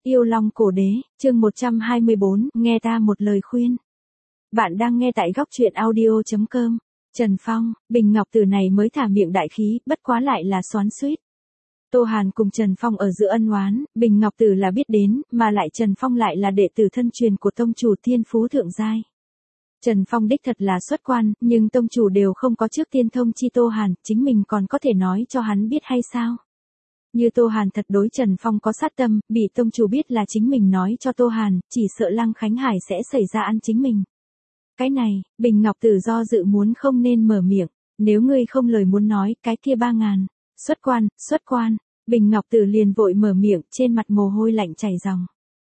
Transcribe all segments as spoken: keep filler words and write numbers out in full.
Yêu Long Cổ Đế, chương một trăm hai mươi bốn, nghe ta một lời khuyên. Bạn đang nghe tại góc truyện audio chấm com. Trần Phong, Bình Ngọc Tử này mới thả miệng đại khí, bất quá lại là xoắn xuýt. Tô Hàn cùng Trần Phong ở giữa ân oán, Bình Ngọc Tử là biết đến, mà lại Trần Phong lại là đệ tử thân truyền của tông chủ Thiên Phú Thượng Giai. Trần Phong đích thật là xuất quan, nhưng tông chủ đều không có trước tiên thông chi Tô Hàn, chính mình còn có thể nói cho hắn biết hay sao? Như Tô Hàn thật đối Trần Phong có sát tâm, bị tông chủ biết là chính mình nói cho Tô Hàn, chỉ sợ Lăng Khánh Hải sẽ xảy ra ăn chính mình. Cái này, Bình Ngọc Tử do dự muốn không nên mở miệng, nếu ngươi không lời muốn nói, cái kia ba ngàn, xuất quan, xuất quan, Bình Ngọc Tử liền vội mở miệng, trên mặt mồ hôi lạnh chảy ròng.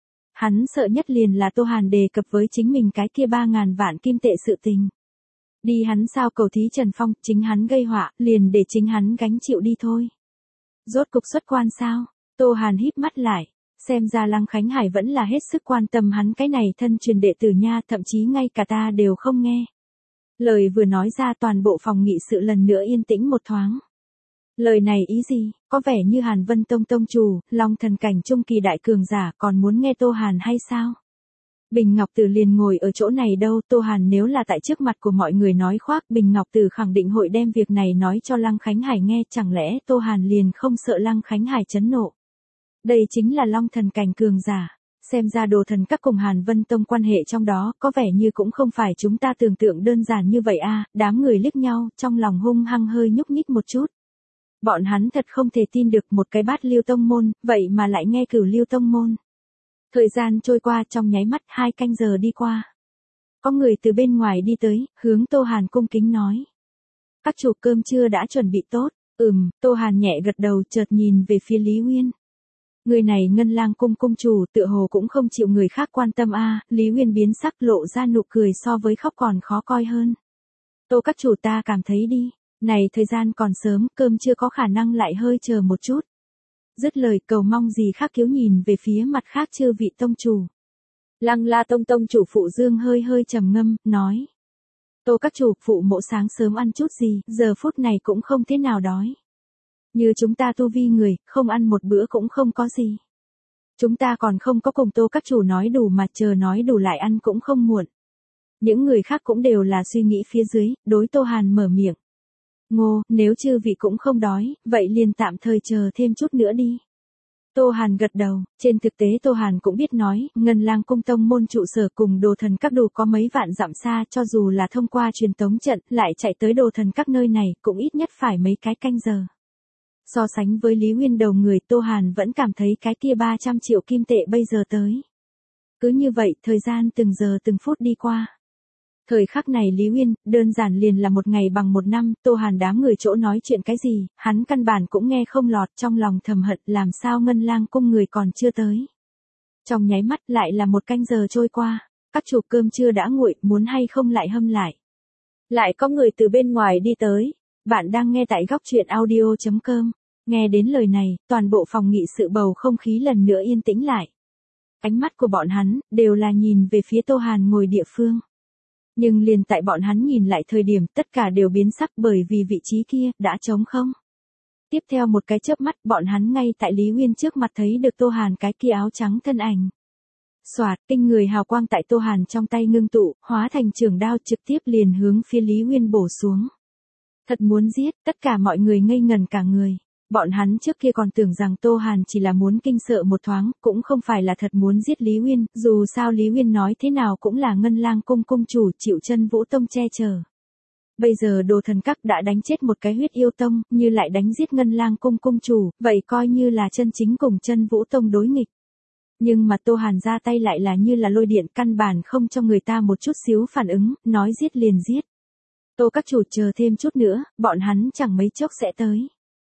Hắn sợ nhất liền là Tô Hàn đề cập với chính mình cái kia ba ngàn vạn kim tệ sự tình. Đi hắn sao cầu thí Trần Phong, chính hắn gây họa, liền để chính hắn gánh chịu đi thôi. Rốt cục xuất quan sao? Tô Hàn híp mắt lại, xem ra Lăng Khánh Hải vẫn là hết sức quan tâm hắn cái này thân truyền đệ tử nha, thậm chí ngay cả ta đều không nghe. Lời vừa nói ra toàn bộ phòng nghị sự lần nữa yên tĩnh một thoáng. Lời này ý gì, có vẻ như Hàn Vân Tông tông chủ, Long thần cảnh trung kỳ đại cường giả còn muốn nghe Tô Hàn hay sao? Bình Ngọc Tử liền ngồi ở chỗ này đâu, Tô Hàn nếu là tại trước mặt của mọi người nói khoác, Bình Ngọc Tử khẳng định hội đem việc này nói cho Lăng Khánh Hải nghe, chẳng lẽ Tô Hàn liền không sợ Lăng Khánh Hải chấn nộ? Đây chính là Long thần cảnh cường giả, xem ra Đồ Thần Các cùng Hàn Vân Tông quan hệ trong đó, có vẻ như cũng không phải chúng ta tưởng tượng đơn giản như vậy a. Đám người liếc nhau, trong lòng hung hăng hơi nhúc nhích một chút. Bọn hắn thật không thể tin được một cái Bát Lưu tông môn, vậy mà lại nghe Cửu Lưu tông môn. Thời gian trôi qua trong nháy mắt, hai canh giờ đi qua. Có người từ bên ngoài đi tới, hướng Tô Hàn cung kính nói. Các chủ cơm trưa đã chuẩn bị tốt. Ừm, Tô Hàn nhẹ gật đầu, chợt nhìn về phía Lý Uyên. Người này Ngân Lang cung cung chủ, tựa hồ cũng không chịu người khác quan tâm a. Lý Uyên biến sắc, lộ ra nụ cười so với khóc còn khó coi hơn. Tô các chủ, ta cảm thấy đi, này thời gian còn sớm, cơm chưa có khả năng lại hơi chờ một chút. Dứt lời, cầu mong gì khác kiếu nhìn về phía mặt khác chư vị tông chủ. Lăng La Tông tông chủ Phụ Dương hơi hơi trầm ngâm, nói. Tô các chủ, phụ mộ sáng sớm ăn chút gì, giờ phút này cũng không thế nào đói. Như chúng ta tu vi người, không ăn một bữa cũng không có gì. Chúng ta còn không có cùng Tô các chủ nói đủ mà, chờ nói đủ lại ăn cũng không muộn. Những người khác cũng đều là suy nghĩ phía dưới, đối Tô Hàn mở miệng. Ngô, nếu chư vị cũng không đói, vậy liền tạm thời chờ thêm chút nữa đi. Tô Hàn gật đầu, trên thực tế Tô Hàn cũng biết nói, Ngân Lang cung tông môn trụ sở cùng Đồ Thần Các đủ có mấy vạn dặm xa, cho dù là thông qua truyền tống trận, lại chạy tới Đồ Thần Các nơi này, cũng ít nhất phải mấy cái canh giờ. So sánh với Lý Uyên đầu người, Tô Hàn vẫn cảm thấy cái kia ba trăm triệu kim tệ bây giờ tới. Cứ như vậy, thời gian từng giờ từng phút đi qua. Thời khắc này Lý Uyên, đơn giản liền là một ngày bằng một năm, Tô Hàn đám người chỗ nói chuyện cái gì, hắn căn bản cũng nghe không lọt, trong lòng thầm hận làm sao Ngân Lang cung người còn chưa tới. Trong nháy mắt lại là một canh giờ trôi qua, các chủ cơm trưa đã nguội, muốn hay không lại hâm lại. Lại có người từ bên ngoài đi tới, bạn đang nghe tại góc truyện audio chấm com, nghe đến lời này, toàn bộ phòng nghị sự bầu không khí lần nữa yên tĩnh lại. Ánh mắt của bọn hắn, đều là nhìn về phía Tô Hàn ngồi địa phương. Nhưng liền tại bọn hắn nhìn lại thời điểm, tất cả đều biến sắc bởi vì vị trí kia, đã trống không. Tiếp theo một cái chớp mắt, bọn hắn ngay tại Lý Uyên trước mặt thấy được Tô Hàn cái kia áo trắng thân ảnh. Xoạt, kinh người hào quang tại Tô Hàn trong tay ngưng tụ, hóa thành trường đao trực tiếp liền hướng phía Lý Uyên bổ xuống. Thật muốn giết, tất cả mọi người ngây ngần cả người. Bọn hắn trước kia còn tưởng rằng Tô Hàn chỉ là muốn kinh sợ một thoáng, cũng không phải là thật muốn giết Lý Uyên, dù sao Lý Uyên nói thế nào cũng là Ngân Lang cung cung chủ chịu chân Vũ Tông che chở. Bây giờ Đồ Thần Các đã đánh chết một cái huyết yêu tông, như lại đánh giết Ngân Lang cung cung chủ, vậy coi như là chân chính cùng chân Vũ Tông đối nghịch. Nhưng mà Tô Hàn ra tay lại là như là lôi điện, căn bản không cho người ta một chút xíu phản ứng, nói giết liền giết. Tô các chủ chờ thêm chút nữa, bọn hắn chẳng mấy chốc sẽ tới.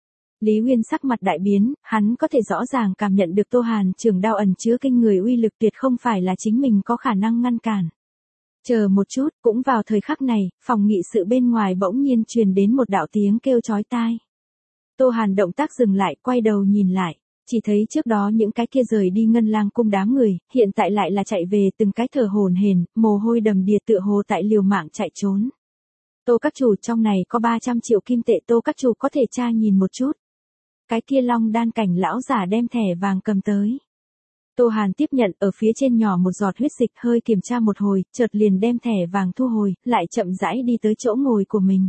Lý Uyên sắc mặt đại biến, hắn có thể rõ ràng cảm nhận được Tô Hàn trường đao ẩn chứa kinh người uy lực tuyệt không phải là chính mình có khả năng ngăn cản. Chờ một chút, cũng vào thời khắc này, phòng nghị sự bên ngoài bỗng nhiên truyền đến một đạo tiếng kêu chói tai. Tô Hàn động tác dừng lại, quay đầu nhìn lại, chỉ thấy trước đó những cái kia rời đi Ngân Lang cung đám người, hiện tại lại là chạy về từng cái thở hổn hển, mồ hôi đầm đìa tựa hồ tại liều mạng chạy trốn. Tô các chủ, trong này có ba trăm triệu kim tệ, Tô các chủ có thể tra nhìn một chút. Cái kia Long đan cảnh lão giả đem thẻ vàng cầm tới. Tô Hàn tiếp nhận, ở phía trên nhỏ một giọt huyết dịch, hơi kiểm tra một hồi, chợt liền đem thẻ vàng thu hồi, lại chậm rãi đi tới chỗ ngồi của mình.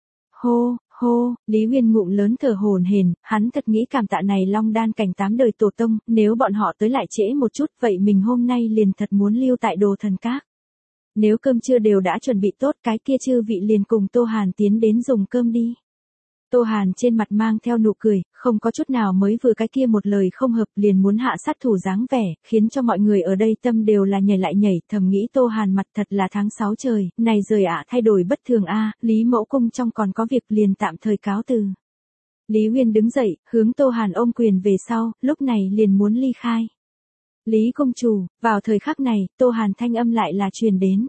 Hô, hô, Lý Uyên ngụm lớn thở hổn hển, hắn thật nghĩ cảm tạ này Long Đan cảnh tám đời tổ tông, nếu bọn họ tới lại trễ một chút, vậy mình hôm nay liền thật muốn lưu tại Đồ Thần Các. Nếu cơm trưa đều đã chuẩn bị tốt, cái kia chư vị liền cùng Tô Hàn tiến đến dùng cơm đi. Tô Hàn trên mặt mang theo nụ cười, không có chút nào mới vừa cái kia một lời không hợp liền muốn hạ sát thủ dáng vẻ, khiến cho mọi người ở đây tâm đều là nhảy lại nhảy, thầm nghĩ Tô Hàn mặt thật là tháng sáu trời, này rời ạ thay đổi bất thường a, Lý Mẫu Cung trong còn có việc liền tạm thời cáo từ. Lý Uyên đứng dậy, hướng Tô Hàn ôm quyền về sau, lúc này liền muốn ly khai. Lý công chủ, vào thời khắc này, Tô Hàn thanh âm lại là truyền đến.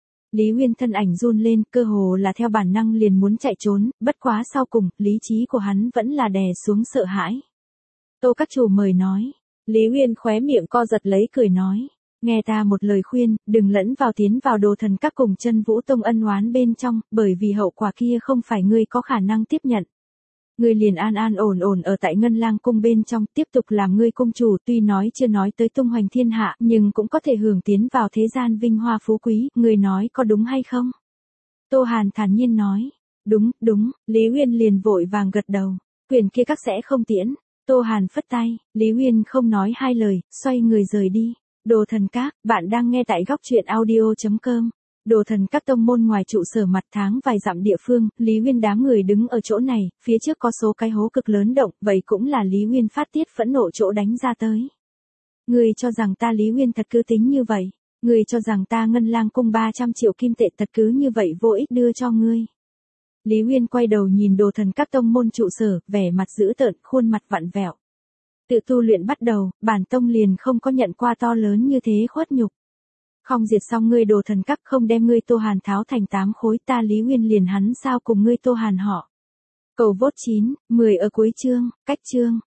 Lý Uyên thân ảnh run lên, cơ hồ là theo bản năng liền muốn chạy trốn, bất quá sau cùng, lý trí của hắn vẫn là đè xuống sợ hãi. Tô các chủ mời nói. Lý Uyên khóe miệng co giật lấy cười nói. Nghe ta một lời khuyên, đừng lẫn vào tiến vào Đồ Thần Các cùng Chân Vũ Tông ân oán bên trong, bởi vì hậu quả kia không phải ngươi có khả năng tiếp nhận. Ngươi liền an an ổn ổn ở tại Ngân Lang cung bên trong, tiếp tục làm ngươi cung chủ, tuy nói chưa nói tới tung hoành thiên hạ, nhưng cũng có thể hưởng tiến vào thế gian vinh hoa phú quý, ngươi nói có đúng hay không? Tô Hàn thản nhiên nói, đúng, đúng, Lý Uyên liền vội vàng gật đầu, quyền kia các sẽ không tiễn. Tô Hàn phất tay, Lý Uyên không nói hai lời, xoay người rời đi. Đồ Thần Các, bạn đang nghe tại góc truyện audio chấm com. Đồ Thần Các tông môn ngoài trụ sở mặt tháng vài dặm địa phương, Lý Uyên đám người đứng ở chỗ này, phía trước có số cái hố cực lớn động, vậy cũng là Lý Uyên phát tiết phẫn nộ chỗ đánh ra tới. Ngươi cho rằng ta Lý Uyên thật cứ tính như vậy, ngươi cho rằng ta Ngân Lang cung ba trăm triệu kim tệ thật cứ như vậy vô ích đưa cho ngươi. Lý Uyên quay đầu nhìn Đồ Thần Các tông môn trụ sở, vẻ mặt dữ tợn, khuôn mặt vặn vẹo. Tự tu luyện bắt đầu, bản tông liền không có nhận qua to lớn như thế khuất nhục. Không diệt xong ngươi Đồ Thần Các, không đem ngươi Tô Hàn tháo thành tám khối, ta Lý Uyên liền hắn sao cùng ngươi Tô Hàn họ. Cầu vốt chín, mười ở cuối chương, cách chương.